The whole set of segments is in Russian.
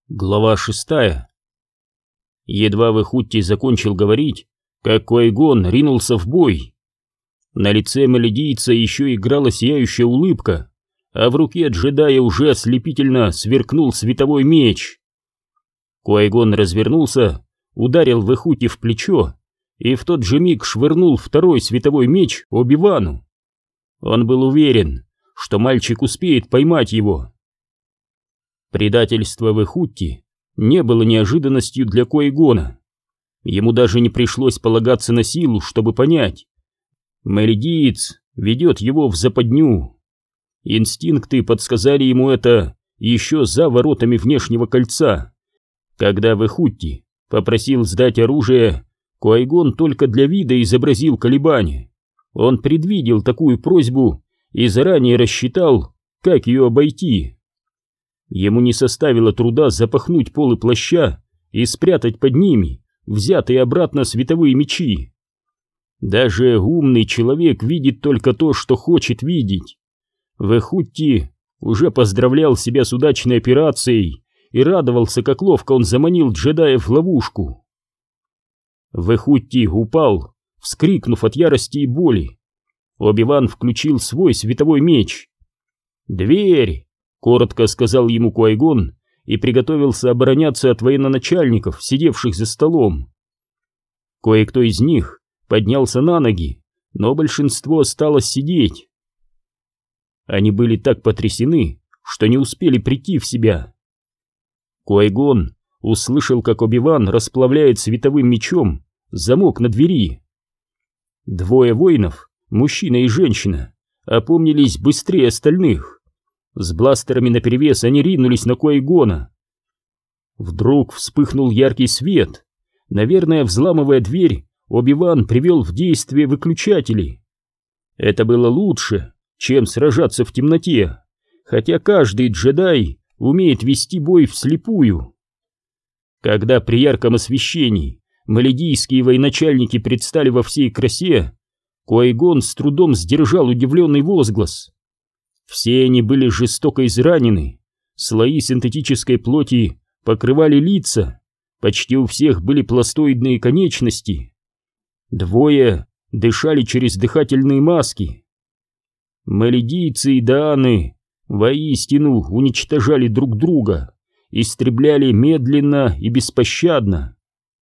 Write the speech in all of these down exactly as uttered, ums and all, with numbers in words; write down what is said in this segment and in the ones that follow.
Глава шестая. Едва Вэхутти закончил говорить, как Куайгон ринулся в бой. На лице маледийца еще играла сияющая улыбка, а в руке джедая уже ослепительно сверкнул световой меч. Куайгон развернулся, ударил Вэхутти в плечо и в тот же миг швырнул второй световой меч Оби-Вану. Он был уверен, что мальчик успеет поймать его. Предательство Вэхутти не было неожиданностью для Куайгона. Ему даже не пришлось полагаться на силу, чтобы понять. Маледиец ведет его в западню. Инстинкты подсказали ему это еще за воротами внешнего кольца. Когда Вэхутти попросил сдать оружие, Куайгон только для вида изобразил колебания. Он предвидел такую просьбу и заранее рассчитал, как ее обойти. Ему не составило труда запахнуть полы плаща и спрятать под ними взятые обратно световые мечи. Даже умный человек видит только то, что хочет видеть. Вэхутти уже поздравлял себя с удачной операцией и радовался, как ловко он заманил джедая в ловушку. Вэхутти упал, вскрикнув от ярости и боли. Оби-Ван включил свой световой меч. «Дверь!» — коротко сказал ему Куайгон и приготовился обороняться от военачальников, сидевших за столом. Кое-кто из них поднялся на ноги, но большинство осталось сидеть. Они были так потрясены, что не успели прийти в себя. Куайгон услышал, как Оби-Ван расплавляет световым мечом замок на двери. Двое воинов, мужчина и женщина, опомнились быстрее остальных. С бластерами наперевес они ринулись на Куайгона. Вдруг вспыхнул яркий свет. Наверное, взламывая дверь, Оби-Ван привел в действие выключатели. Это было лучше, чем сражаться в темноте, хотя каждый джедай умеет вести бой вслепую. Когда при ярком освещении маледийские военачальники предстали во всей красе, Куайгон с трудом сдержал удивленный возглас. Все они были жестоко изранены, слои синтетической плоти покрывали лица, почти у всех были пластоидные конечности. Двое дышали через дыхательные маски. Маледийцы и дааны воистину уничтожали друг друга, истребляли медленно и беспощадно.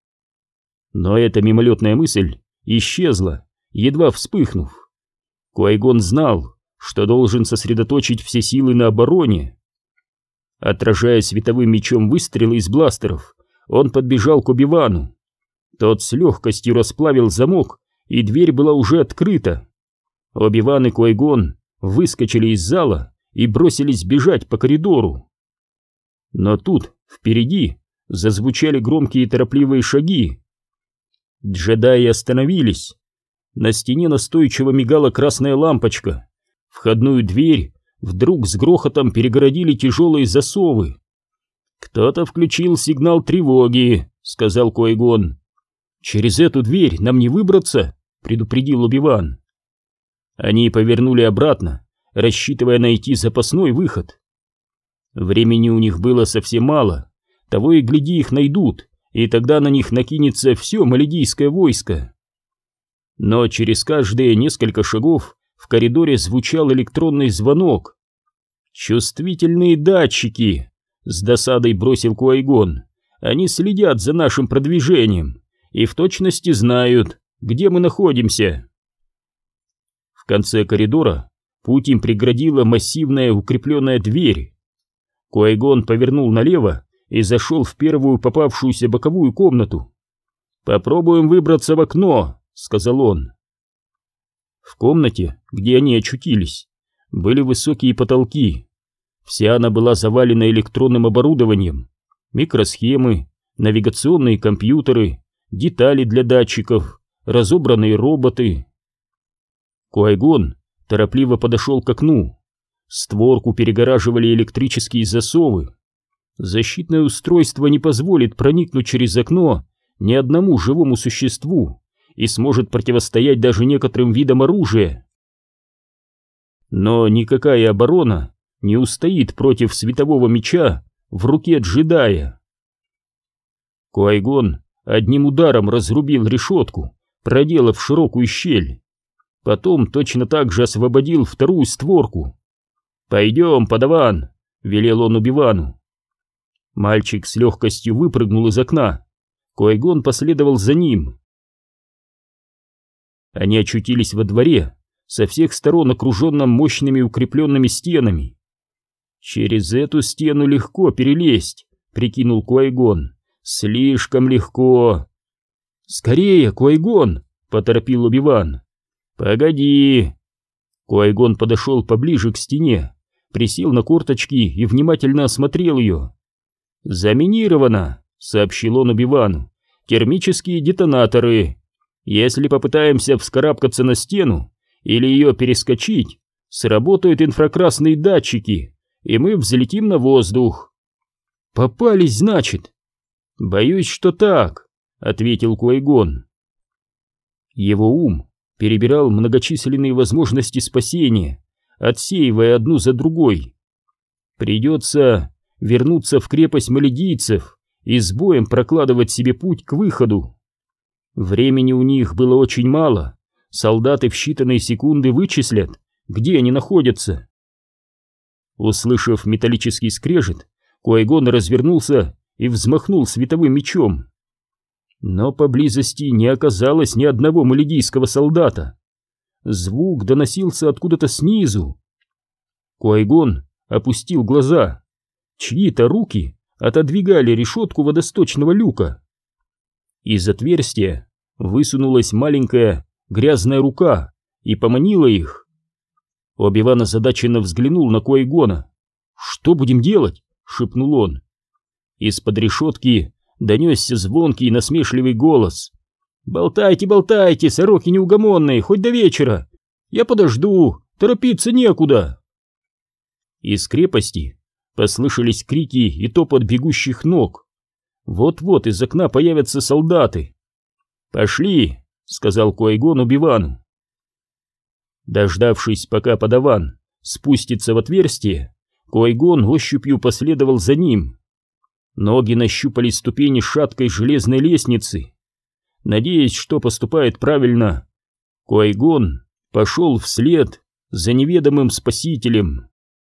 Но эта мимолетная мысль исчезла, едва вспыхнув. Куайгон знал, что должен сосредоточить все силы на обороне. Отражая световым мечом выстрелы из бластеров, он подбежал к Оби-Вану. Тот с легкостью расплавил замок, и дверь была уже открыта. Оби-Ван и Куайгон выскочили из зала и бросились бежать по коридору. Но тут, впереди, зазвучали громкие торопливые шаги. Джедаи остановились. На стене настойчиво мигала красная лампочка. Входную дверь вдруг с грохотом перегородили тяжелые засовы. «Кто-то включил сигнал тревоги», — сказал Куайгон. «Через эту дверь нам не выбраться», — предупредил Оби-Ван. Они повернули обратно, рассчитывая найти запасной выход. Времени у них было совсем мало, того и гляди их найдут, и тогда на них накинется все маледийское войско. Но через каждые несколько шагов в коридоре звучал электронный звонок. «Чувствительные датчики!» — с досадой бросил Куайгон. «Они следят за нашим продвижением и в точности знают, где мы находимся». В конце коридора путь им преградила массивная укрепленная дверь. Куайгон повернул налево и зашел в первую попавшуюся боковую комнату. «Попробуем выбраться в окно», — сказал он. В комнате, где они очутились, были высокие потолки. Вся она была завалена электронным оборудованием, микросхемы, навигационные компьютеры, детали для датчиков, разобранные роботы. Куайгон торопливо подошел к окну. Створку перегораживали электрические засовы. Защитное устройство не позволит проникнуть через окно ни одному живому существу и сможет противостоять даже некоторым видам оружия. Но никакая оборона не устоит против светового меча в руке джедая. Куай-Гон одним ударом разрубил решетку, проделав широкую щель. Потом точно так же освободил вторую створку. «Пойдем, подаван!» — велел он Оби-Вану. Мальчик с легкостью выпрыгнул из окна. Куай-Гон последовал за ним. Они очутились во дворе, со всех сторон окруженном мощными укрепленными стенами. «Через эту стену легко перелезть», — прикинул Куай-Гон. «Слишком легко». «Скорее, Куай-Гон!» — поторопил Оби-Ван. «Погоди!» Куай-Гон подошел поближе к стене, присел на корточки и внимательно осмотрел ее. «Заминировано», — сообщил он Оби-Вану. «Термические детонаторы. Если попытаемся вскарабкаться на стену или ее перескочить, сработают инфракрасные датчики, и мы взлетим на воздух». «Попались, значит?» «Боюсь, что так», — ответил Куай-Гон. Его ум перебирал многочисленные возможности спасения, отсеивая одну за другой. Придется вернуться в крепость маледийцев и с боем прокладывать себе путь к выходу. Времени у них было очень мало, солдаты в считанные секунды вычислят, где они находятся. Услышав металлический скрежет, Куай-Гон развернулся и взмахнул световым мечом. Но поблизости не оказалось ни одного маледийского солдата. Звук доносился откуда-то снизу. Куай-Гон опустил глаза. Чьи-то руки отодвигали решетку водосточного люка. Из отверстия высунулась маленькая грязная рука и поманила их. Оби-Ван озадаченно взглянул на Куай-Гона. «Что будем делать?» — шепнул он. Из-под решетки донесся звонкий и насмешливый голос. «Болтайте, болтайте, сороки неугомонные, хоть до вечера! Я подожду, торопиться некуда!» Из крепости послышались крики и топот бегущих ног. Вот-вот из окна появятся солдаты. «Пошли!» — сказал Куай-Гон Оби-Вану. Дождавшись, пока подаван спустится в отверстие, Куай-Гон ощупью последовал за ним. Ноги нащупали ступени шаткой железной лестницы. Надеясь, что поступает правильно, Куай-Гон пошел вслед за неведомым спасителем.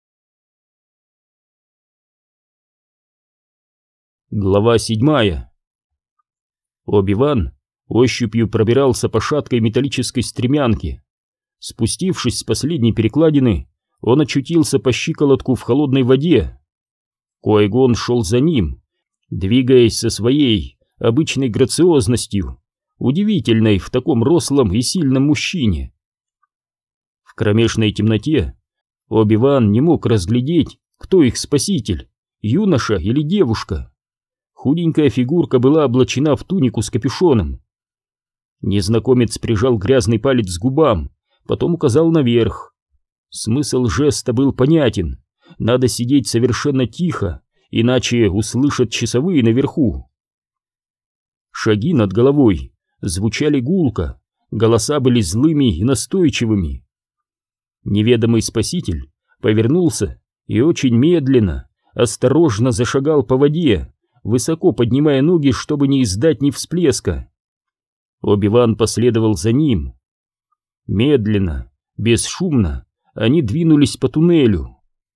Глава седьмая. Оби-Ван ощупью пробирался по шаткой металлической стремянке. Спустившись с последней перекладины, он очутился по щиколотку в холодной воде. Куай-Гон шел за ним, двигаясь со своей обычной грациозностью, удивительной в таком рослом и сильном мужчине. В кромешной темноте Оби-Ван не мог разглядеть, кто их спаситель, юноша или девушка. Худенькая фигурка была облачена в тунику с капюшоном. Незнакомец прижал грязный палец к губам, потом указал наверх. Смысл жеста был понятен. Надо сидеть совершенно тихо, иначе услышат часовые наверху. Шаги над головой звучали гулко, голоса были злыми и настойчивыми. Неведомый спаситель повернулся и очень медленно, осторожно зашагал по воде, высоко поднимая ноги, чтобы не издать ни всплеска. Оби-Ван последовал за ним. Медленно, бесшумно они двинулись по туннелю.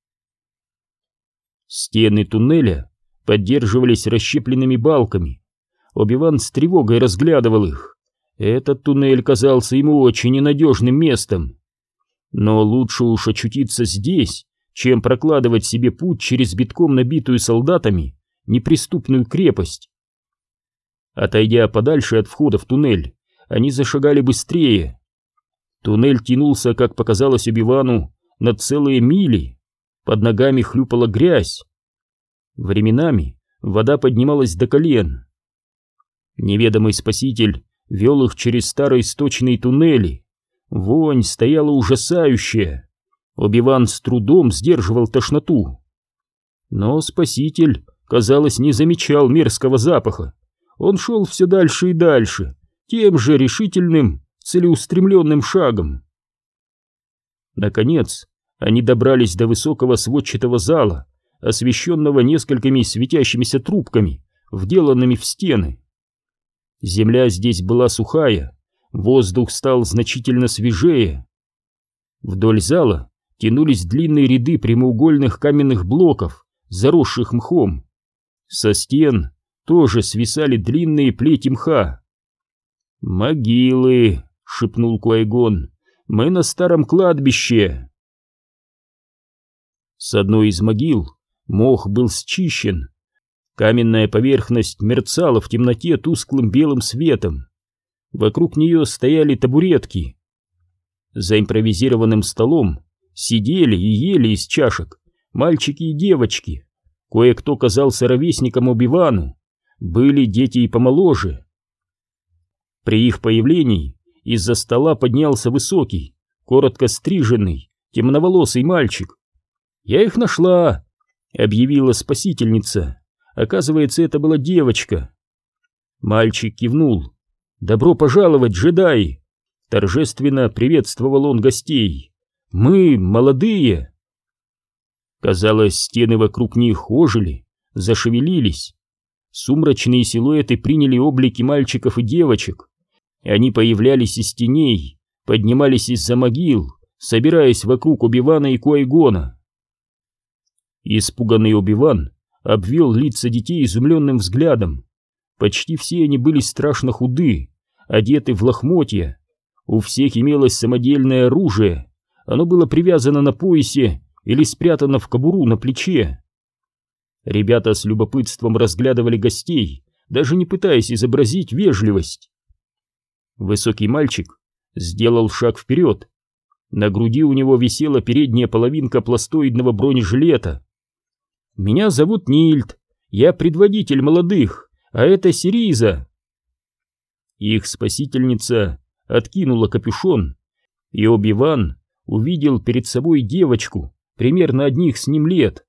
Стены туннеля поддерживались расщепленными балками. Оби-Ван с тревогой разглядывал их. Этот туннель казался ему очень ненадежным местом. Но лучше уж очутиться здесь, чем прокладывать себе путь через битком набитую солдатами неприступную крепость. Отойдя подальше от входа в туннель, они зашагали быстрее. Туннель тянулся, как показалось Оби-Вану, на целые мили. Под ногами хлюпала грязь. Временами вода поднималась до колен. Неведомый спаситель вел их через старые сточные туннели. Вонь стояла ужасающая. Оби-Ван с трудом сдерживал тошноту. Но спаситель, казалось, не замечал мерзкого запаха. Он шел все дальше и дальше, тем же решительным, целеустремленным шагом. Наконец, они добрались до высокого сводчатого зала, освещенного несколькими светящимися трубками, вделанными в стены. Земля здесь была сухая, воздух стал значительно свежее. Вдоль зала тянулись длинные ряды прямоугольных каменных блоков, заросших мхом. Со стен тоже свисали длинные плети мха. «Могилы», — шепнул Куай-Гон, — «мы на старом кладбище». С одной из могил мох был счищен. Каменная поверхность мерцала в темноте тусклым белым светом. Вокруг нее стояли табуретки. За импровизированным столом сидели и ели из чашек мальчики и девочки. Кое-кто казался ровесником Оби-Вану, были дети и помоложе. При их появлении из-за стола поднялся высокий, коротко стриженный, темноволосый мальчик. «Я их нашла», — объявила спасительница. Оказывается, это была девочка. Мальчик кивнул. «Добро пожаловать, джедаи!» Торжественно приветствовал он гостей. «Мы молодые!» Казалось, стены вокруг них ожили, зашевелились. Сумрачные силуэты приняли облики мальчиков и девочек. Они появлялись из теней, поднимались из-за могил, собираясь вокруг Оби-Вана и Куай-Гона. Испуганный Оби-Ван обвел лица детей изумленным взглядом. Почти все они были страшно худы, одеты в лохмотья. У всех имелось самодельное оружие, оно было привязано на поясе или спрятано в кобуру на плече. Ребята с любопытством разглядывали гостей, даже не пытаясь изобразить вежливость. Высокий мальчик сделал шаг вперед. На груди у него висела передняя половинка пластоидного бронежилета. «Меня зовут Нильд, я предводитель молодых, а это Сириза». Их спасительница откинула капюшон, и Оби-Ван увидел перед собой девочку, примерно одних с ним лет.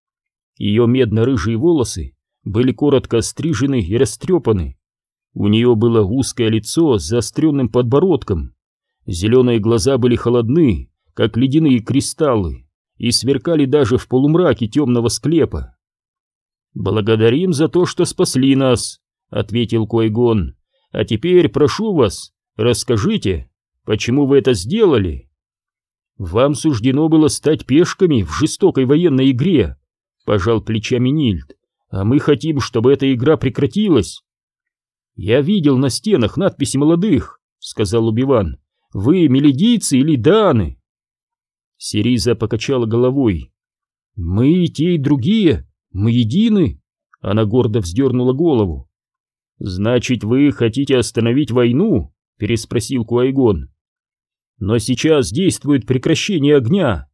Ее медно-рыжие волосы были коротко острижены и растрепаны. У нее было узкое лицо с заостренным подбородком. Зеленые глаза были холодны, как ледяные кристаллы, и сверкали даже в полумраке темного склепа. «Благодарим за то, что спасли нас», — ответил Куай-Гон. «А теперь прошу вас, расскажите, почему вы это сделали?» «Вам суждено было стать пешками в жестокой военной игре», — пожал плечами Нильд. «А мы хотим, чтобы эта игра прекратилась». «Я видел на стенах надписи молодых», — сказал Оби-Ван. «Вы мелидийцы или дааны?» Сириза покачала головой. «Мы и те, и другие, мы едины», — она гордо вздернула голову. «Значит, вы хотите остановить войну?» — переспросил Куай-Гон. «Но сейчас действует прекращение огня».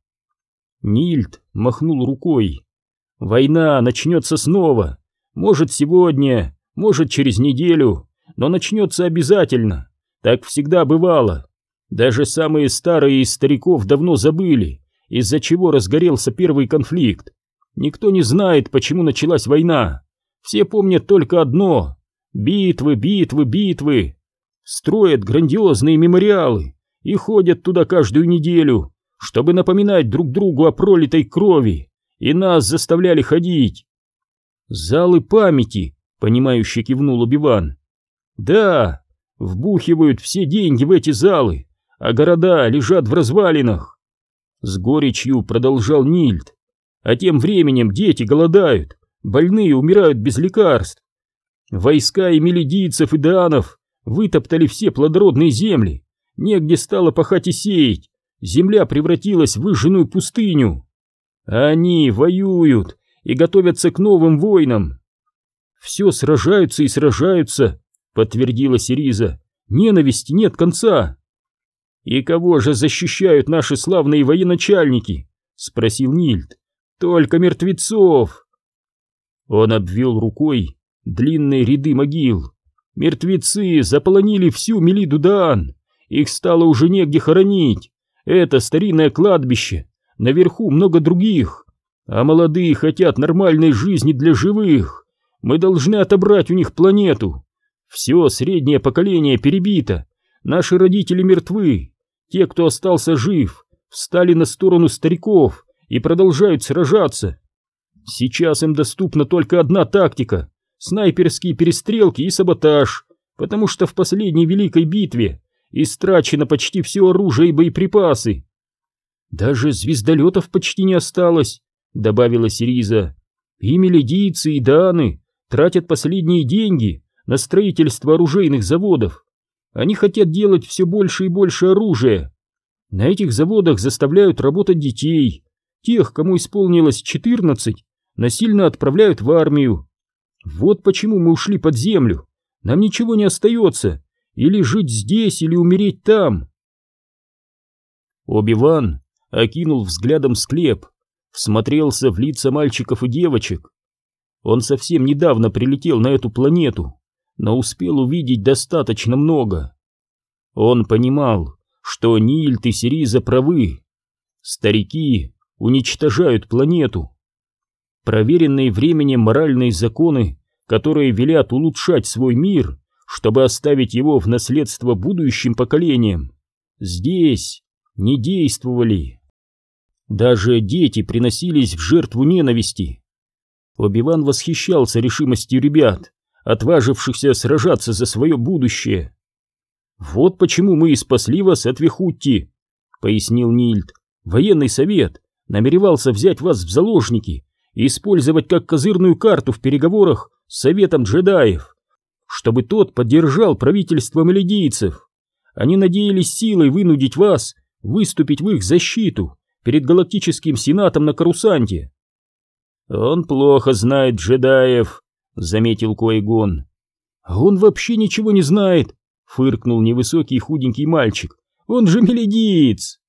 Нильд махнул рукой. «Война начнется снова. Может, сегодня, может, через неделю, но начнется обязательно. Так всегда бывало. Даже самые старые из стариков давно забыли, из-за чего разгорелся первый конфликт. Никто не знает, почему началась война. Все помнят только одно — битвы, битвы, битвы. Строят грандиозные мемориалы и ходят туда каждую неделю, чтобы напоминать друг другу о пролитой крови, и нас заставляли ходить». «Залы памяти», — понимающе кивнул Оби-Ван. «Да, вбухивают все деньги в эти залы, а города лежат в развалинах», — с горечью продолжал Нильд. «А тем временем дети голодают, больные умирают без лекарств. Войска эмилидийцев и даанов вытоптали все плодородные земли, негде стало пахать и сеять, земля превратилась в выжженную пустыню. А они воюют и готовятся к новым войнам». «Все сражаются и сражаются», — подтвердила Сириза. «Ненависти нет конца». «И кого же защищают наши славные военачальники?» — спросил Нильд. «Только мертвецов». Он обвел рукой длинные ряды могил. «Мертвецы заполонили всю Мелиду-Даан, их стало уже негде хоронить. Это старинное кладбище, наверху много других, а молодые хотят нормальной жизни для живых. Мы должны отобрать у них планету. Все среднее поколение перебито, наши родители мертвы. Те, кто остался жив, встали на сторону стариков и продолжают сражаться. Сейчас им доступна только одна тактика — снайперские перестрелки и саботаж, потому что в последней великой битве истрачено почти все оружие и боеприпасы. Даже звездолетов почти не осталось, добавила Сириза. И мелидийцы, и дааны тратят последние деньги на строительство оружейных заводов. Они хотят делать все больше и больше оружия. На этих заводах заставляют работать детей. Тех, кому исполнилось четырнадцать, насильно отправляют в армию. Вот почему мы ушли под землю. Нам ничего не остается. Или жить здесь, или умереть там. Оби-Ван окинул взглядом склеп, всмотрелся в лица мальчиков и девочек. Он совсем недавно прилетел на эту планету, но успел увидеть достаточно много. Он понимал, что Нильд и Сириза правы. Старики уничтожают планету. Проверенные временем моральные законы, которые велят улучшать свой мир, чтобы оставить его в наследство будущим поколениям, здесь не действовали. Даже дети приносились в жертву ненависти. Оби-Ван восхищался решимостью ребят, отважившихся сражаться за свое будущее. «Вот почему мы и спасли вас от Вихутти», — пояснил Нильд. «Военный совет намеревался взять вас в заложники и использовать как козырную карту в переговорах с Советом джедаев, чтобы тот поддержал правительство мелидийцев. Они надеялись силой вынудить вас выступить в их защиту перед Галактическим Сенатом на Корусанте». «Он плохо знает джедаев», — заметил Ки-Гон. «А он вообще ничего не знает», — фыркнул невысокий худенький мальчик. «Он же мелидиец!»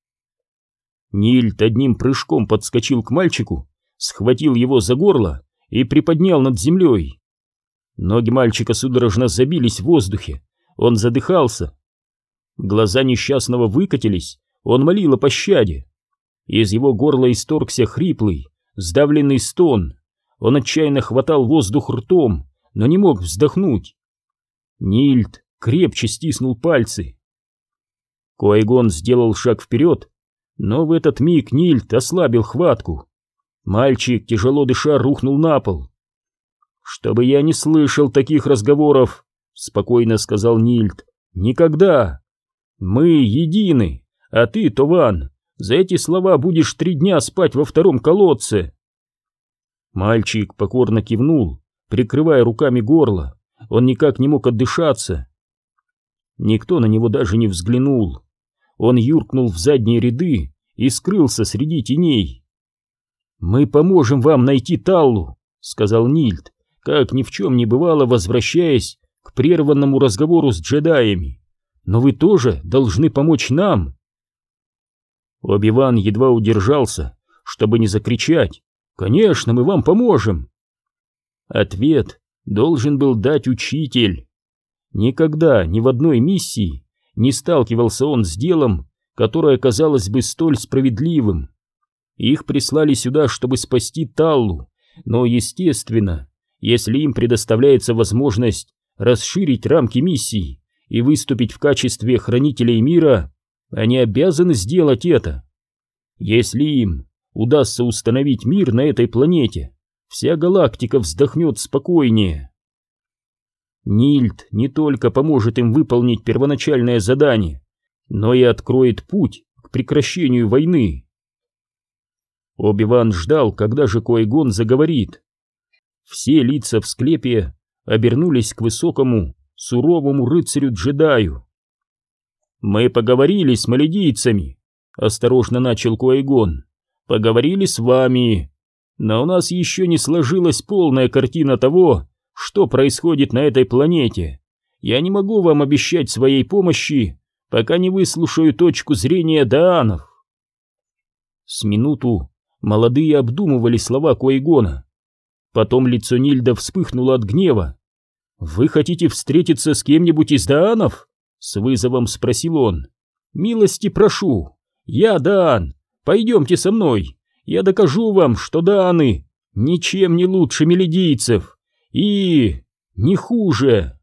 Нильд одним прыжком подскочил к мальчику, схватил его за горло и приподнял над землей. Ноги мальчика судорожно забились в воздухе, он задыхался. Глаза несчастного выкатились, он молил о пощаде. Из его горла исторгся хриплый, сдавленный стон. Он отчаянно хватал воздух ртом, но не мог вздохнуть. Нильд крепче стиснул пальцы. Ки-Гон сделал шаг вперед, но в этот миг Нильд ослабил хватку. Мальчик, тяжело дыша, рухнул на пол. «Чтобы я не слышал таких разговоров», — спокойно сказал Нильд. «Никогда. Мы едины, а ты, Тован, за эти слова будешь три дня спать во втором колодце». Мальчик покорно кивнул, прикрывая руками горло. Он никак не мог отдышаться. Никто на него даже не взглянул. Он юркнул в задние ряды и скрылся среди теней. «Мы поможем вам найти Таллу», — сказал Нильд, как ни в чем не бывало, возвращаясь к прерванному разговору с джедаями. «Но вы тоже должны помочь нам». Оби-Ван едва удержался, чтобы не закричать: «Конечно, мы вам поможем!» Ответ должен был дать учитель. Никогда ни в одной миссии не сталкивался он с делом, которое казалось бы столь справедливым. Их прислали сюда, чтобы спасти Таллу, но, естественно, если им предоставляется возможность расширить рамки миссии и выступить в качестве хранителей мира, они обязаны сделать это. Если им удастся установить мир на этой планете, вся галактика вздохнет спокойнее. Нильд не только поможет им выполнить первоначальное задание, но и откроет путь к прекращению войны. Оби-Ван ждал, когда же Ки-Гон заговорит. Все лица в склепе обернулись к высокому, суровому рыцарю-джедаю. «Мы поговорили с маледийцами», — осторожно начал Ки-Гон. «Поговорили с вами, но у нас еще не сложилась полная картина того, что происходит на этой планете. Я не могу вам обещать своей помощи, пока не выслушаю точку зрения даанов». С минуту молодые обдумывали слова Ки-Гона. Потом лицо Нильда вспыхнуло от гнева. «Вы хотите встретиться с кем-нибудь из даанов?» — с вызовом спросил он. «Милости прошу, я даан, пойдемте со мной, я докажу вам, что дааны ничем не лучше мелидийцев и не хуже».